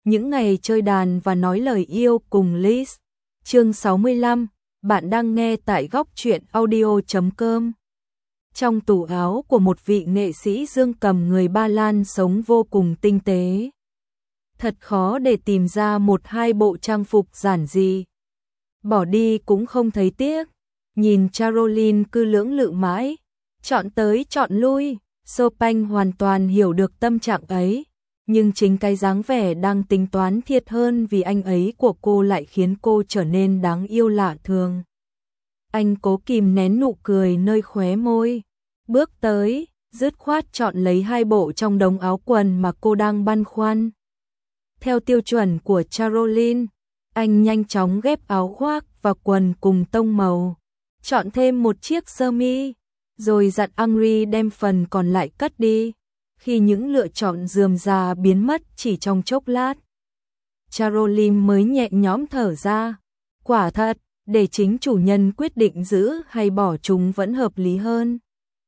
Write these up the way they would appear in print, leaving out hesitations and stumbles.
những ngày chơi đàn và nói lời yêu cùng Liz. Chương 65, bạn đang nghe tại góc truyện audio.com. Trong tủ áo của một vị nghệ sĩ dương cầm người Ba Lan sống vô cùng tinh tế. Thật khó để tìm ra một hai bộ trang phục giản dị. Bỏ đi cũng không thấy tiếc. Nhìn Caroline cứ lưỡng lự mãi, chọn tới chọn lui, Chopin hoàn toàn hiểu được tâm trạng ấy. Nhưng chính cái dáng vẻ đang tính toán thiệt hơn vì anh ấy của cô lại khiến cô trở nên đáng yêu lạ thường. Anh cố kìm nén nụ cười nơi khóe môi, bước tới, dứt khoát chọn lấy hai bộ trong đống áo quần mà cô đang băn khoăn. Theo tiêu chuẩn của Caroline, anh nhanh chóng ghép áo khoác và quần cùng tông màu, chọn thêm một chiếc sơ mi, rồi dặn Henri đem phần còn lại cất đi. Khi những lựa chọn rườm rà biến mất chỉ trong chốc lát, Caroline mới nhẹ nhõm thở ra. Quả thật, để chính chủ nhân quyết định giữ hay bỏ chúng vẫn hợp lý hơn.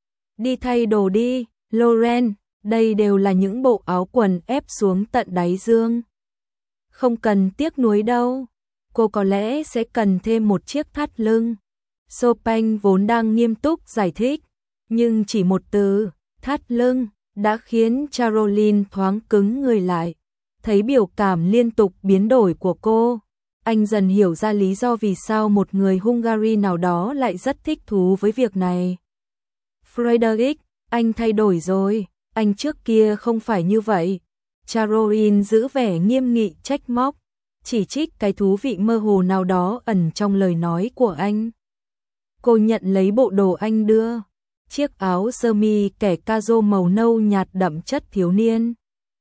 Đi thay đồ đi, Lauren, đây đều là những bộ áo quần ép xuống tận đáy dương. Không cần tiếc nuối đâu, cô có lẽ sẽ cần thêm một chiếc thắt lưng. Chopin vốn đang nghiêm túc giải thích, nhưng chỉ một từ, thắt lưng, đã khiến Caroline thoáng cứng người lại. Thấy biểu cảm liên tục biến đổi của cô, anh dần hiểu ra lý do vì sao một người Hungary nào đó lại rất thích thú với việc này. Frederick, anh thay đổi rồi, anh trước kia không phải như vậy. Caroline giữ vẻ nghiêm nghị trách móc, chỉ trích cái thú vị mơ hồ nào đó ẩn trong lời nói của anh. Cô nhận lấy bộ đồ anh đưa, chiếc áo sơ mi kẻ caro màu nâu nhạt đậm chất thiếu niên.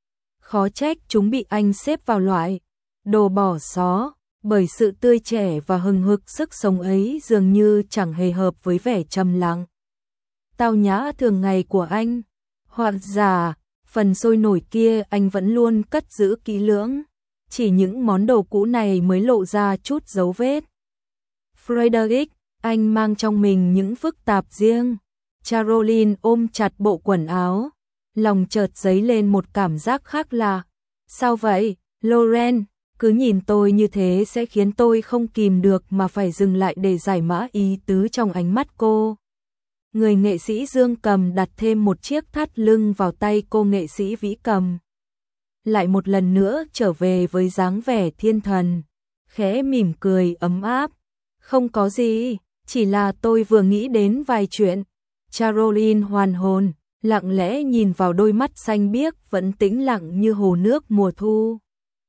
Khó trách chúng bị anh xếp vào loại đồ bỏ xó, bởi sự tươi trẻ và hừng hực sức sống ấy dường như chẳng hề hợp với vẻ trầm lặng, tao nhã thường ngày của anh. Hoặc giả, phần sôi nổi kia anh vẫn luôn cất giữ kỹ lưỡng, chỉ những món đồ cũ này mới lộ ra chút dấu vết. Frederick, anh mang trong mình những phức tạp riêng. Caroline ôm chặt bộ quần áo, lòng chợt dấy lên một cảm giác khác lạ. Sao vậy, Lauren? Cứ nhìn tôi như thế sẽ khiến tôi không kìm được mà phải dừng lại để giải mã ý tứ trong ánh mắt cô. Người nghệ sĩ dương cầm đặt thêm một chiếc thắt lưng vào tay cô nghệ sĩ vĩ cầm. Lại một lần nữa trở về với dáng vẻ thiên thần, khẽ mỉm cười ấm áp. Không có gì, chỉ là tôi vừa nghĩ đến vài chuyện. Caroline hoàn hồn, lặng lẽ nhìn vào đôi mắt xanh biếc vẫn tĩnh lặng như hồ nước mùa thu.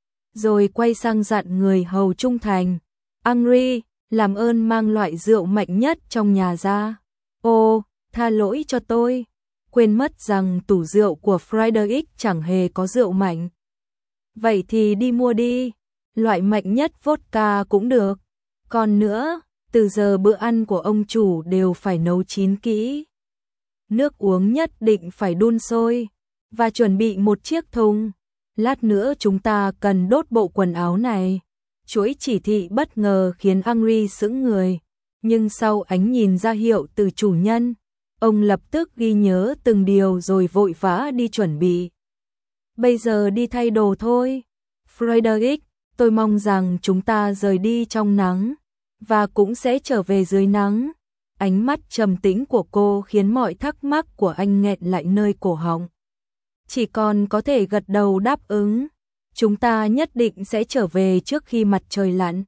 Rồi quay sang dặn người hầu trung thành. Henri, làm ơn mang loại rượu mạnh nhất trong nhà ra. Ô, tha lỗi cho tôi. Quên mất rằng tủ rượu của Frederick chẳng hề có rượu mạnh. Vậy thì đi mua đi. Loại mạnh nhất vodka cũng được. Còn nữa, từ giờ bữa ăn của ông chủ đều phải nấu chín kỹ. Nước uống nhất định phải đun sôi. Và chuẩn bị một chiếc thùng. Lát nữa chúng ta cần đốt bộ quần áo này. Chuỗi chỉ thị bất ngờ khiến Henri sững người. Nhưng sau ánh nhìn ra hiệu từ chủ nhân, ông lập tức ghi nhớ từng điều rồi vội vã đi chuẩn bị. Bây giờ đi thay đồ thôi. Frederick, tôi mong rằng chúng ta rời đi trong nắng và cũng sẽ trở về dưới nắng. Ánh mắt trầm tĩnh của cô khiến mọi thắc mắc của anh nghẹn lại nơi cổ họng. Chỉ còn có thể gật đầu đáp ứng. Chúng ta nhất định sẽ trở về trước khi mặt trời lặn.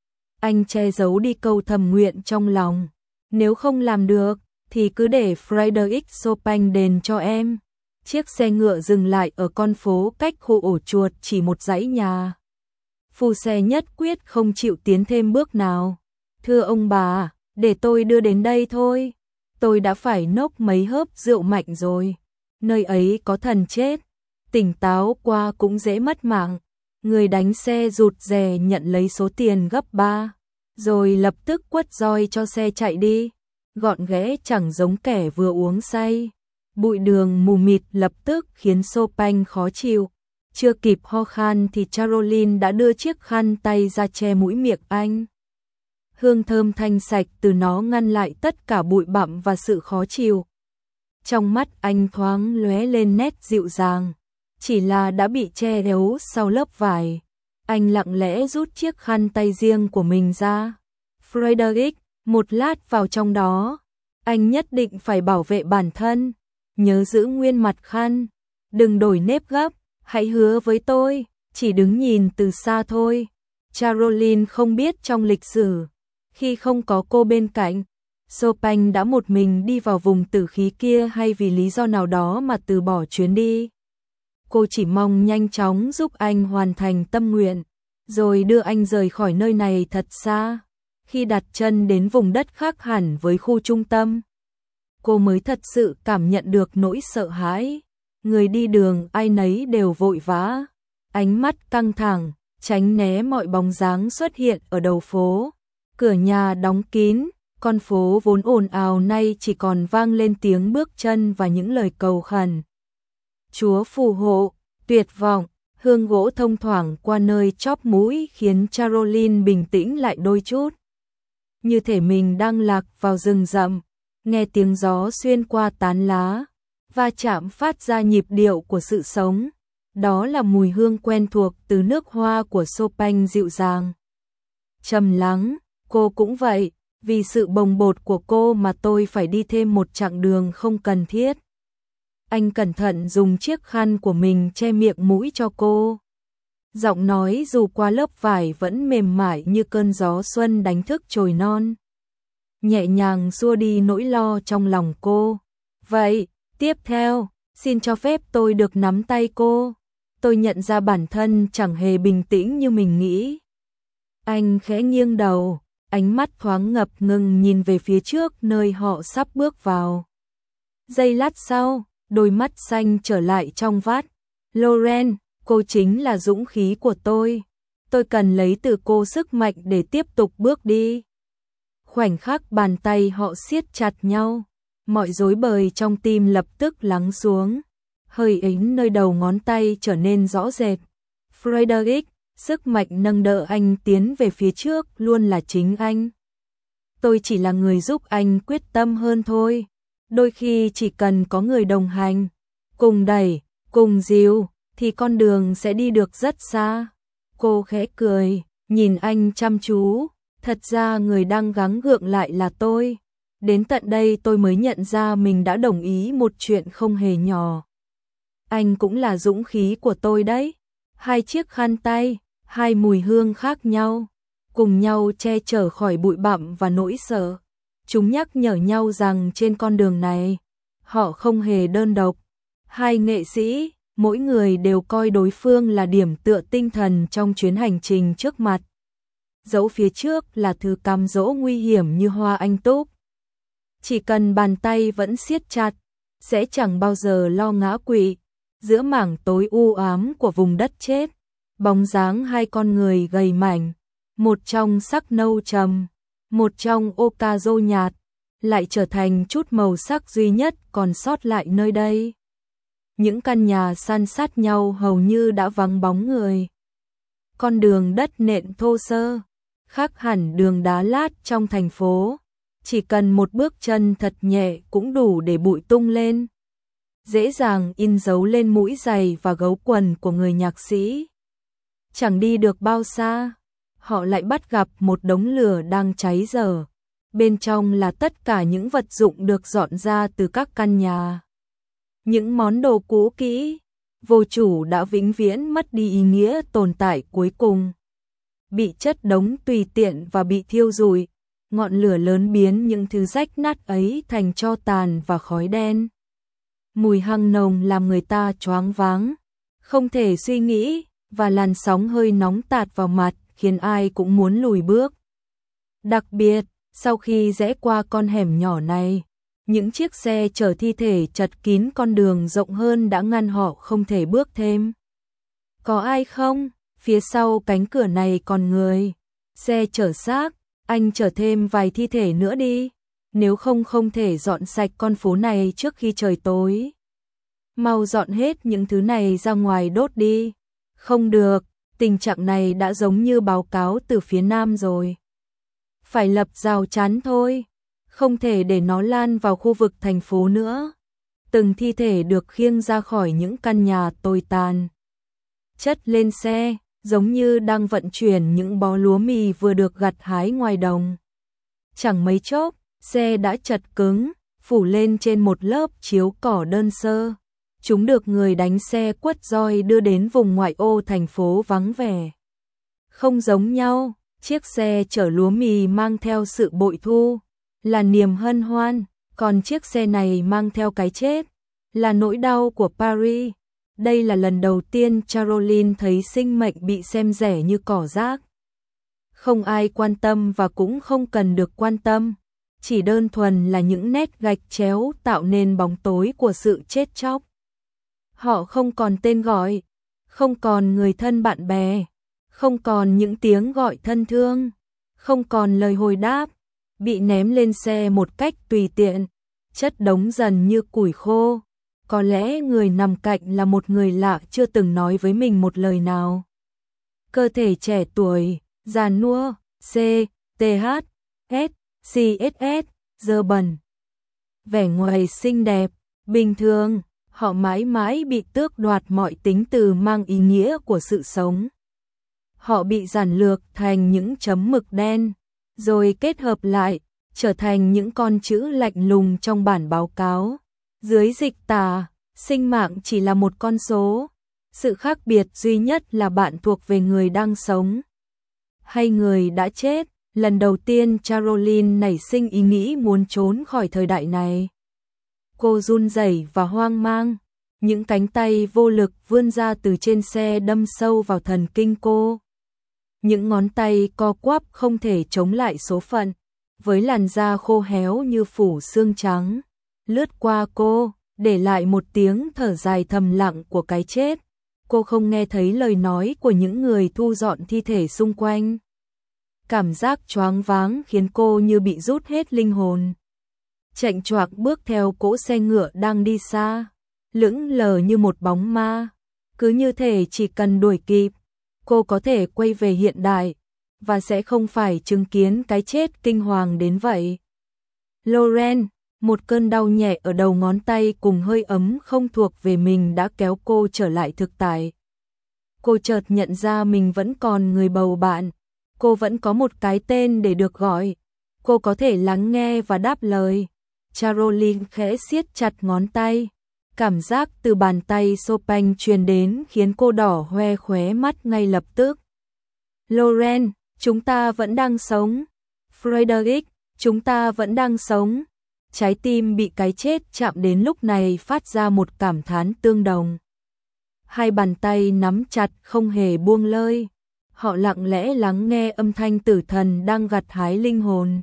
Anh che giấu đi câu thầm nguyện trong lòng. Nếu không làm được, thì cứ để Frederick Chopin đền cho em. Chiếc xe ngựa dừng lại ở con phố cách khu ổ chuột chỉ một dãy nhà. Phu xe nhất quyết không chịu tiến thêm bước nào. Thưa ông bà, để tôi đưa đến đây thôi. Tôi đã phải nốc mấy hớp rượu mạnh rồi. Nơi ấy có thần chết. Tỉnh táo qua cũng dễ mất mạng. Người đánh xe rụt rè nhận lấy số tiền gấp 3, rồi lập tức quất roi cho xe chạy đi. Gọn ghẽ chẳng giống kẻ vừa uống say. Bụi đường mù mịt lập tức khiến Chopin khó chịu. Chưa kịp ho khan thì Caroline đã đưa chiếc khăn tay ra che mũi miệng anh. Hương thơm thanh sạch từ nó ngăn lại tất cả bụi bặm và sự khó chịu. Trong mắt anh thoáng lóe lên nét dịu dàng. chỉ là đã bị che giấu sau lớp vải. Anh lặng lẽ rút chiếc khăn tay riêng của mình ra. Frederick, một lát vào trong đó. Anh nhất định phải bảo vệ bản thân. Nhớ giữ nguyên mặt khăn. Đừng đổi nếp gấp. Hãy hứa với tôi. Chỉ đứng nhìn từ xa thôi. Caroline không biết trong lịch sử, khi không có cô bên cạnh, Chopin đã một mình đi vào vùng tử khí kia hay vì lý do nào đó mà từ bỏ chuyến đi. Cô chỉ mong nhanh chóng giúp anh hoàn thành tâm nguyện, rồi đưa anh rời khỏi nơi này thật xa. Khi đặt chân đến vùng đất khác hẳn với khu trung tâm, cô mới thật sự cảm nhận được nỗi sợ hãi. Người đi đường ai nấy đều vội vã, ánh mắt căng thẳng, tránh né mọi bóng dáng xuất hiện ở đầu phố. Cửa nhà đóng kín, con phố vốn ồn ào nay chỉ còn vang lên tiếng bước chân và những lời cầu khẩn. Chúa phù hộ, tuyệt vọng, hương gỗ thông thoảng qua nơi chóp mũi khiến Caroline bình tĩnh lại đôi chút. Như thể mình đang lạc vào rừng rậm, nghe tiếng gió xuyên qua tán lá, va chạm phát ra nhịp điệu của sự sống. Đó là mùi hương quen thuộc từ nước hoa của Chopin dịu dàng. Trầm lắng, cô cũng vậy, vì sự bồng bột của cô mà tôi phải đi thêm một chặng đường không cần thiết. Anh cẩn thận dùng chiếc khăn của mình che miệng mũi cho cô. Giọng nói dù qua lớp vải vẫn mềm mại như cơn gió xuân đánh thức chồi non. Nhẹ nhàng xua đi nỗi lo trong lòng cô. Vậy, tiếp theo, xin cho phép tôi được nắm tay cô. Tôi nhận ra bản thân chẳng hề bình tĩnh như mình nghĩ. Anh khẽ nghiêng đầu, ánh mắt thoáng ngập ngừng nhìn về phía trước nơi họ sắp bước vào. Giây lát sau, đôi mắt xanh trở lại trong vắt. Lauren, cô chính là dũng khí của tôi. Tôi cần lấy từ cô sức mạnh để tiếp tục bước đi. Khoảnh khắc bàn tay họ siết chặt nhau, mọi rối bời trong tim lập tức lắng xuống. Hơi ếch nơi đầu ngón tay trở nên rõ rệt. Frederick, sức mạnh nâng đỡ anh tiến về phía trước luôn là chính anh. Tôi chỉ là người giúp anh quyết tâm hơn thôi. Đôi khi chỉ cần có người đồng hành, cùng đẩy, cùng dìu, thì con đường sẽ đi được rất xa. Cô khẽ cười, nhìn anh chăm chú. Thật ra người đang gắng gượng lại là tôi. Đến tận đây tôi mới nhận ra mình đã đồng ý một chuyện không hề nhỏ. Anh cũng là dũng khí của tôi đấy. Hai chiếc khăn tay, hai mùi hương khác nhau, cùng nhau che chở khỏi bụi bặm và nỗi sợ. Chúng nhắc nhở nhau rằng trên con đường này, họ không hề đơn độc. Hai nghệ sĩ, mỗi người đều coi đối phương là điểm tựa tinh thần trong chuyến hành trình trước mặt. Dẫu phía trước là thứ cám dỗ nguy hiểm như hoa anh túc. Chỉ cần bàn tay vẫn siết chặt, sẽ chẳng bao giờ lo ngã quỵ. Giữa mảng tối u ám của vùng đất chết, bóng dáng hai con người gầy mảnh, một trong sắc nâu trầm, một trong ô ca rô nhạt, lại trở thành chút màu sắc duy nhất còn sót lại nơi đây. Những căn nhà san sát nhau hầu như đã vắng bóng người. Con đường đất nện thô sơ, khác hẳn đường đá lát trong thành phố, chỉ cần một bước chân thật nhẹ cũng đủ để bụi tung lên. Dễ dàng in dấu lên mũi giày và gấu quần của người nhạc sĩ. Chẳng đi được bao xa, họ lại bắt gặp một đống lửa đang cháy dở. Bên trong là tất cả những vật dụng được dọn ra từ các căn nhà. Những món đồ cũ kỹ, vô chủ đã vĩnh viễn mất đi ý nghĩa tồn tại cuối cùng. Bị chất đống tùy tiện và bị thiêu rụi, ngọn lửa lớn biến những thứ rách nát ấy thành tro tàn và khói đen. Mùi hăng nồng làm người ta choáng váng, không thể suy nghĩ, và làn sóng hơi nóng tạt vào mặt khiến ai cũng muốn lùi bước. Đặc biệt, sau khi rẽ qua con hẻm nhỏ này, những chiếc xe chở thi thể chật kín con đường rộng hơn đã ngăn họ không thể bước thêm. Có ai không? Phía sau cánh cửa này còn người. Xe chở xác, anh chở thêm vài thi thể nữa đi. Nếu không không thể dọn sạch con phố này trước khi trời tối. Mau dọn hết những thứ này ra ngoài đốt đi. Không được, tình trạng này đã giống như báo cáo từ phía Nam rồi. Phải lập rào chắn thôi, không thể để nó lan vào khu vực thành phố nữa. từng thi thể được khiêng ra khỏi những căn nhà tồi tàn. Chất lên xe, giống như đang vận chuyển những bó lúa mì vừa được gặt hái ngoài đồng. Chẳng mấy chốc, xe đã chật cứng, phủ lên trên một lớp chiếu cỏ đơn sơ. Chúng được người đánh xe quất roi đưa đến vùng ngoại ô thành phố vắng vẻ. Không giống nhau, chiếc xe chở lúa mì mang theo sự bội thu, là niềm hân hoan, còn chiếc xe này mang theo cái chết, là nỗi đau của Paris. Đây là lần đầu tiên Caroline thấy sinh mệnh bị xem rẻ như cỏ rác. Không ai quan tâm và cũng không cần được quan tâm, chỉ đơn thuần là những nét gạch chéo tạo nên bóng tối của sự chết chóc. Họ không còn tên gọi, không còn người thân bạn bè, không còn những tiếng gọi thân thương, không còn lời hồi đáp, bị ném lên xe một cách tùy tiện, chất đống dần như củi khô. Có lẽ người nằm cạnh là một người lạ chưa từng nói với mình một lời nào. Cơ thể trẻ tuổi, già nua, C, TH, S, CSS, dơ bẩn. Vẻ ngoài xinh đẹp, bình thường, họ mãi mãi bị tước đoạt mọi tính từ mang ý nghĩa của sự sống. Họ bị giản lược thành những chấm mực đen, rồi kết hợp lại, trở thành những con chữ lạnh lùng trong bản báo cáo. Dưới dịch tả, sinh mạng chỉ là một con số, sự khác biệt duy nhất là bạn thuộc về người đang sống hay người đã chết. Lần đầu tiên Caroline nảy sinh ý nghĩ muốn trốn khỏi thời đại này. Cô run rẩy và hoang mang, những cánh tay vô lực vươn ra từ trên xe đâm sâu vào thần kinh cô. Những ngón tay co quắp không thể chống lại số phận, với làn da khô héo như phủ xương trắng, lướt qua cô, để lại một tiếng thở dài thầm lặng của cái chết. Cô không nghe thấy lời nói của những người thu dọn thi thể xung quanh. Cảm giác choáng váng khiến cô như bị rút hết linh hồn. Chạnh choạc bước theo cỗ xe ngựa đang đi xa, lững lờ như một bóng ma. Cứ như thể chỉ cần đuổi kịp, cô có thể quay về hiện đại, và sẽ không phải chứng kiến cái chết kinh hoàng đến vậy. Loren, một cơn đau nhẹ ở đầu ngón tay cùng hơi ấm không thuộc về mình đã kéo cô trở lại thực tại. Cô chợt nhận ra mình vẫn còn người bầu bạn. Cô vẫn có một cái tên để được gọi. Cô có thể lắng nghe và đáp lời. Caroline khẽ siết chặt ngón tay. Cảm giác từ bàn tay Chopin truyền đến khiến cô đỏ hoe khóe mắt ngay lập tức. Loren, chúng ta vẫn đang sống. Frederick, chúng ta vẫn đang sống. Trái tim bị cái chết chạm đến lúc này phát ra một cảm thán tương đồng. Hai bàn tay nắm chặt không hề buông lơi. Họ lặng lẽ lắng nghe âm thanh tử thần đang gặt hái linh hồn.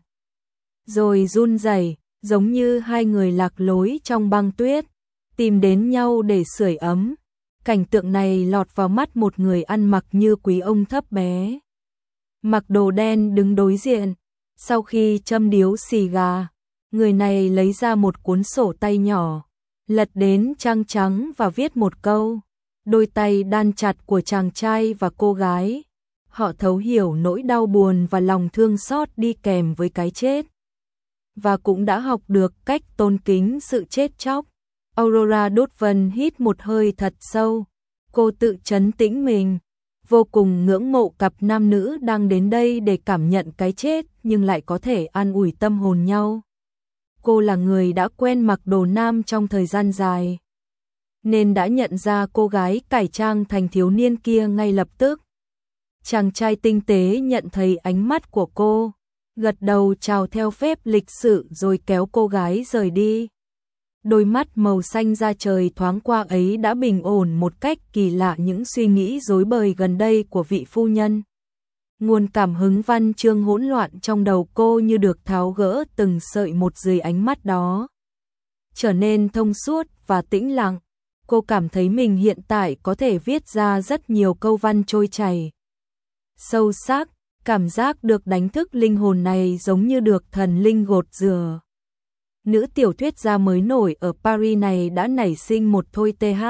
Rồi run rẩy, giống như hai người lạc lối trong băng tuyết, tìm đến nhau để sưởi ấm. Cảnh tượng này lọt vào mắt một người ăn mặc như quý ông thấp bé. Mặc đồ đen đứng đối diện. Sau khi châm điếu xì gà, người này lấy ra một cuốn sổ tay nhỏ, lật đến trang trắng và viết một câu. Đôi tay đan chặt của chàng trai và cô gái. Họ thấu hiểu nỗi đau buồn và lòng thương xót đi kèm với cái chết. Và cũng đã học được cách tôn kính sự chết chóc. Aurora Dodson hít một hơi thật sâu. Cô tự trấn tĩnh mình. Vô cùng ngưỡng mộ cặp nam nữ đang đến đây để cảm nhận cái chết nhưng lại có thể an ủi tâm hồn nhau. Cô là người đã quen mặc đồ nam trong thời gian dài, nên đã nhận ra cô gái cải trang thành thiếu niên kia ngay lập tức. Chàng trai tinh tế nhận thấy ánh mắt của cô, gật đầu chào theo phép lịch sự rồi kéo cô gái rời đi. Đôi mắt màu xanh da trời thoáng qua ấy đã bình ổn một cách kỳ lạ những suy nghĩ rối bời gần đây của vị phu nhân. Nguồn cảm hứng văn chương hỗn loạn trong đầu cô như được tháo gỡ từng sợi một dưới ánh mắt đó. Trở nên thông suốt và tĩnh lặng, cô cảm thấy mình hiện tại có thể viết ra rất nhiều câu văn trôi chảy. Sâu sắc, cảm giác được đánh thức linh hồn này giống như được thần linh gột rửa. Nữ tiểu thuyết gia mới nổi ở Paris này đã nảy sinh một thôi TH.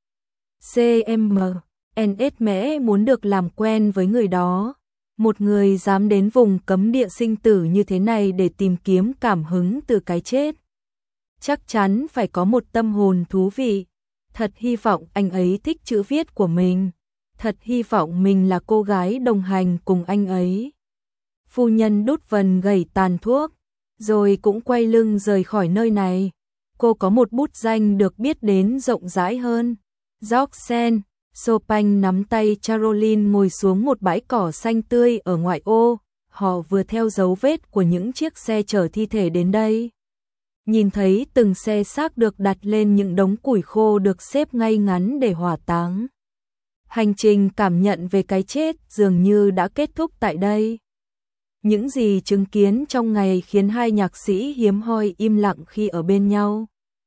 CMNS mẽ muốn được làm quen với người đó. Một người dám đến vùng cấm địa sinh tử như thế này để tìm kiếm cảm hứng từ cái chết. chắc chắn phải có một tâm hồn thú vị. Thật hy vọng anh ấy thích chữ viết của mình. Thật hy vọng mình là cô gái đồng hành cùng anh ấy. Phu nhân đút vần gẩy tàn thuốc, rồi cũng quay lưng rời khỏi nơi này. Cô có một bút danh được biết đến rộng rãi hơn. Georges Chopin nắm tay Caroline ngồi xuống một bãi cỏ xanh tươi ở ngoại ô. Họ vừa theo dấu vết của những chiếc xe chở thi thể đến đây. Nhìn thấy từng xe xác được đặt lên những đống củi khô được xếp ngay ngắn để hỏa táng. Hành trình cảm nhận về cái chết dường như đã kết thúc tại đây. Những gì chứng kiến trong ngày khiến hai nhạc sĩ hiếm hoi im lặng khi ở bên nhau.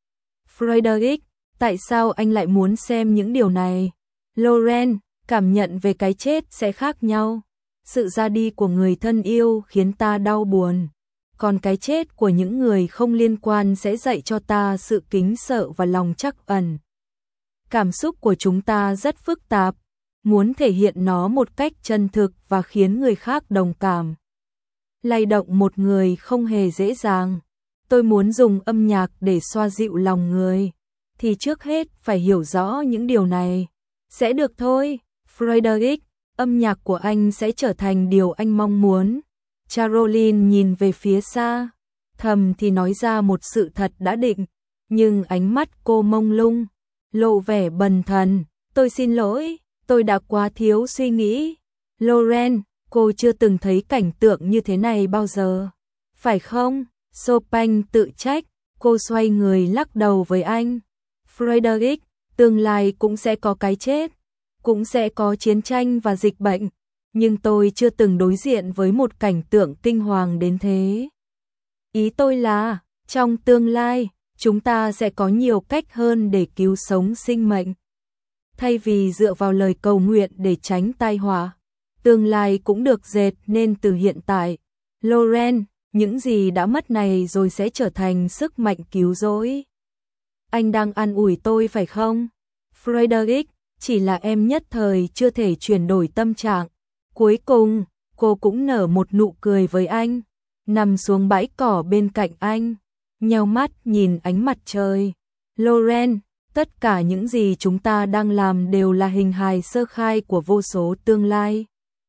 Frederick, tại sao anh lại muốn xem những điều này? Lauren, cảm nhận về cái chết sẽ khác nhau. Sự ra đi của người thân yêu khiến ta đau buồn. Còn cái chết của những người không liên quan sẽ dạy cho ta sự kính sợ và lòng trắc ẩn. Cảm xúc của chúng ta rất phức tạp, muốn thể hiện nó một cách chân thực và khiến người khác đồng cảm. Lay động một người không hề dễ dàng. Tôi muốn dùng âm nhạc để xoa dịu lòng người, thì trước hết phải hiểu rõ những điều này. Sẽ được thôi, Frederick, âm nhạc của anh sẽ trở thành điều anh mong muốn. Caroline nhìn về phía xa, thầm thì nói ra một sự thật đã định, nhưng ánh mắt cô mông lung, lộ vẻ bần thần. Tôi xin lỗi, tôi đã quá thiếu suy nghĩ. Lauren, cô chưa từng thấy cảnh tượng như thế này bao giờ. Phải không? Chopin tự trách, cô xoay người lắc đầu với anh. Frederick, tương lai cũng sẽ có cái chết, cũng sẽ có chiến tranh và dịch bệnh, nhưng tôi chưa từng đối diện với một cảnh tượng kinh hoàng đến thế. Ý tôi là, trong tương lai, chúng ta sẽ có nhiều cách hơn để cứu sống sinh mệnh. Thay vì dựa vào lời cầu nguyện để tránh tai họa, tương lai cũng được dệt nên từ hiện tại. Lauren, những gì đã mất này rồi sẽ trở thành sức mạnh cứu rỗi. Anh đang an ủi tôi phải không? Frederick, chỉ là em nhất thời chưa thể chuyển đổi tâm trạng. Cuối cùng, cô cũng nở một nụ cười với anh, nằm xuống bãi cỏ bên cạnh anh, nheo mắt nhìn ánh mặt trời. Lauren, tất cả những gì chúng ta đang làm đều là hình hài sơ khai của vô số tương lai.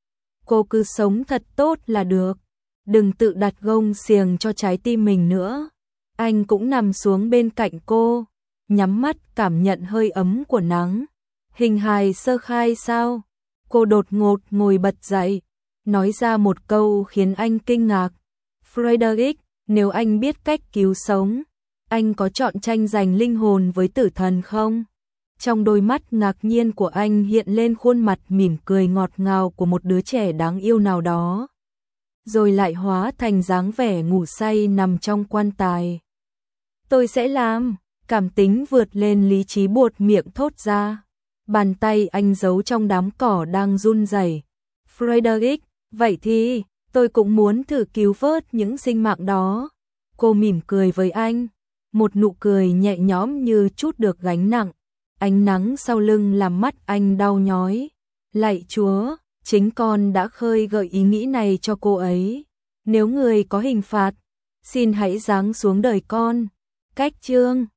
Cô cứ sống thật tốt là được, đừng tự đặt gông xiềng cho trái tim mình nữa. Anh cũng nằm xuống bên cạnh cô, nhắm mắt cảm nhận hơi ấm của nắng. Hình hài sơ khai sao? Cô đột ngột ngồi bật dậy, nói ra một câu khiến anh kinh ngạc. Frederick, nếu anh biết cách cứu sống, anh có chọn tranh giành linh hồn với tử thần không? Trong đôi mắt ngạc nhiên của anh hiện lên khuôn mặt mỉm cười ngọt ngào của một đứa trẻ đáng yêu nào đó, rồi lại hóa thành dáng vẻ ngủ say nằm trong quan tài. Tôi sẽ làm, cảm tính vượt lên lý trí buột miệng thốt ra. Bàn tay anh giấu trong đám cỏ đang run rẩy. Frederick, vậy thì, tôi cũng muốn thử cứu vớt những sinh mạng đó. Cô mỉm cười với anh, một nụ cười nhẹ nhõm như trút được gánh nặng. Ánh nắng sau lưng làm mắt anh đau nhói. Lạy Chúa, chính con đã khơi gợi ý nghĩ này cho cô ấy. Nếu người có hình phạt, xin hãy giáng xuống đời con. Cách chương